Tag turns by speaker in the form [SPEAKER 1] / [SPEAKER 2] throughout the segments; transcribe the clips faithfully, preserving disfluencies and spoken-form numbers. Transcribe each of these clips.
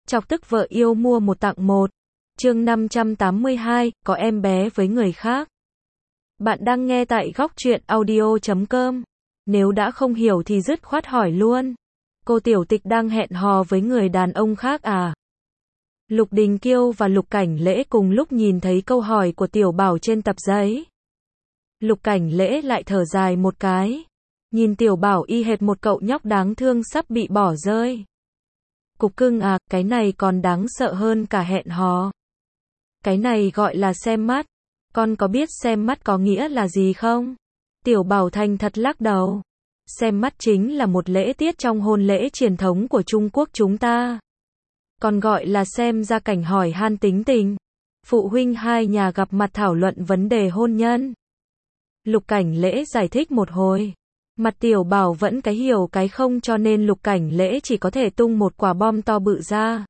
[SPEAKER 1] Chọc tức vợ yêu mua một tặng một. Chương năm trăm tám mươi hai, có em bé với người khác. Bạn đang nghe tại góc truyện audio chấm com. Nếu đã không hiểu thì dứt khoát hỏi luôn. Cô tiểu tịch đang hẹn hò với người đàn ông khác à? Lục Đình Kiêu và Lục Cảnh Lễ cùng lúc nhìn thấy câu hỏi của Tiểu Bảo trên tập giấy. Lục Cảnh Lễ lại thở dài một cái. Nhìn Tiểu Bảo y hệt một cậu nhóc đáng thương sắp bị bỏ rơi. Cục cưng à, cái này còn đáng sợ hơn cả hẹn hò. Cái này gọi là xem mắt. Con có biết xem mắt có nghĩa là gì không? Tiểu Bảo thành thật lắc đầu. Xem mắt chính là một lễ tiết trong hôn lễ truyền thống của Trung Quốc chúng ta. Còn gọi là xem gia cảnh hỏi han tính tình. Phụ huynh hai nhà gặp mặt thảo luận vấn đề hôn nhân. Lục Cảnh Lễ giải thích một hồi. Mặt Tiểu Bảo vẫn cái hiểu cái không, cho nên Lục Cảnh Lễ chỉ có thể tung một quả bom to bự ra.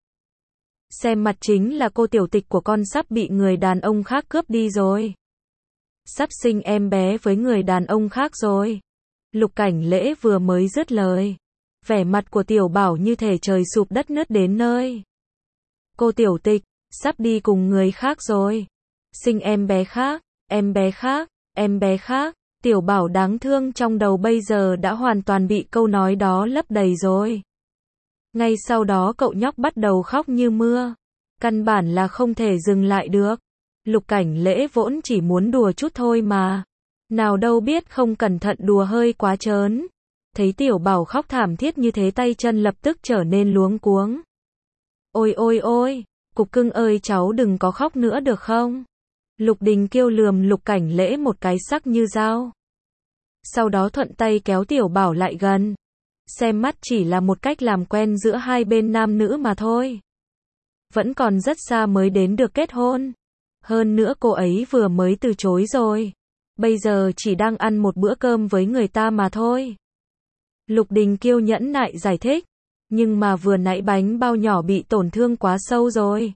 [SPEAKER 1] Xem mặt chính là cô tiểu tịch của con sắp bị người đàn ông khác cướp đi rồi. Sắp sinh em bé với người đàn ông khác rồi. Lục Cảnh Lễ vừa mới dứt lời. Vẻ mặt của Tiểu Bảo như thể trời sụp đất nứt đến nơi. Cô tiểu tịch, sắp đi cùng người khác rồi. Sinh em bé khác, em bé khác, em bé khác. Tiểu Bảo đáng thương trong đầu bây giờ đã hoàn toàn bị câu nói đó lấp đầy rồi. Ngay sau đó cậu nhóc bắt đầu khóc như mưa. Căn bản là không thể dừng lại được. Lục Cảnh Lễ vốn chỉ muốn đùa chút thôi mà. Nào đâu biết không cẩn thận đùa hơi quá trớn. Thấy Tiểu Bảo khóc thảm thiết như thế, tay chân lập tức trở nên luống cuống. Ôi ôi ôi, Cục cưng ơi, cháu đừng có khóc nữa được không? Lục Đình Kiêu lườm Lục Cảnh Lễ một cái sắc như dao. Sau đó thuận tay kéo Tiểu Bảo lại gần. Xem mắt chỉ là một cách làm quen giữa hai bên nam nữ mà thôi. Vẫn còn rất xa mới đến được kết hôn. Hơn nữa cô ấy vừa mới từ chối rồi. Bây giờ chỉ đang ăn một bữa cơm với người ta mà thôi. Lục Đình Kiêu nhẫn nại giải thích. Nhưng mà vừa nãy bánh bao nhỏ bị tổn thương quá sâu rồi.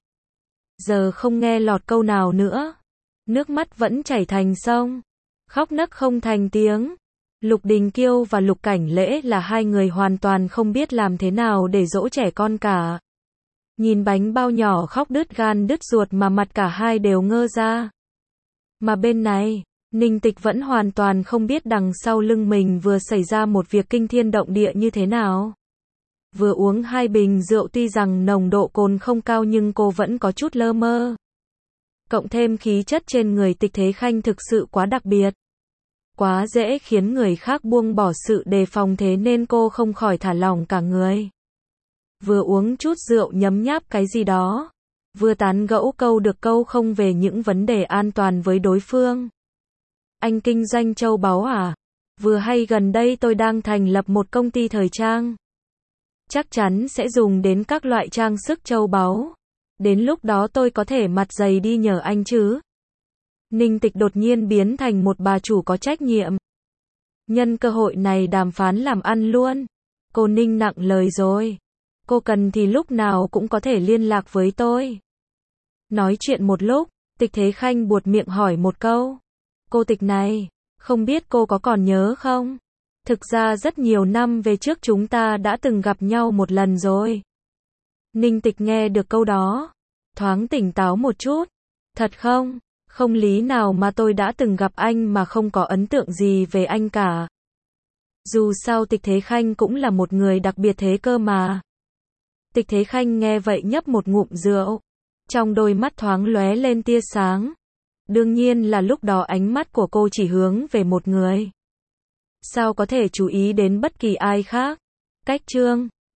[SPEAKER 1] Giờ không nghe lọt câu nào nữa. Nước mắt vẫn chảy thành sông. Khóc nấc không thành tiếng. Lục Đình Kiêu và Lục Cảnh Lễ là hai người hoàn toàn không biết làm thế nào để dỗ trẻ con cả. Nhìn bánh bao nhỏ khóc đứt gan đứt ruột mà mặt cả hai đều ngơ ra. Mà bên này, Ninh Tịch vẫn hoàn toàn không biết đằng sau lưng mình vừa xảy ra một việc kinh thiên động địa như thế nào. Vừa uống hai bình rượu, tuy rằng nồng độ cồn không cao nhưng cô vẫn có chút lơ mơ. Cộng thêm khí chất trên người Tịch Thế Khanh thực sự quá đặc biệt. Quá dễ khiến người khác buông bỏ sự đề phòng, thế nên cô không khỏi thả lỏng cả người. Vừa uống chút rượu nhấm nháp cái gì đó. Vừa tán gẫu câu được câu không về những vấn đề an toàn với đối phương. Anh kinh doanh châu báu à? Vừa hay gần đây tôi đang thành lập một công ty thời trang. Chắc chắn sẽ dùng đến các loại trang sức châu báu. Đến lúc đó tôi có thể mặt dày đi nhờ anh chứ? Ninh Tịch đột nhiên biến thành một bà chủ có trách nhiệm. Nhân cơ hội này đàm phán làm ăn luôn. Cô Ninh nặng lời rồi. Cô cần thì lúc nào cũng có thể liên lạc với tôi. Nói chuyện một lúc, Tịch Thế Khanh buột miệng hỏi một câu. Cô Tịch này, không biết cô có còn nhớ không? Thực ra rất nhiều năm về trước chúng ta đã từng gặp nhau một lần rồi. Ninh Tịch nghe được câu đó, thoáng tỉnh táo một chút. Thật không? Không lý nào mà tôi đã từng gặp anh mà không có ấn tượng gì về anh cả. Dù sao Tịch Thế Khanh cũng là một người đặc biệt thế cơ mà. Tịch Thế Khanh nghe vậy nhấp một ngụm rượu. Trong đôi mắt thoáng lóe lên tia sáng. Đương nhiên là lúc đó ánh mắt của cô chỉ hướng về một người. Sao có thể chú ý đến bất kỳ ai khác? Cách chương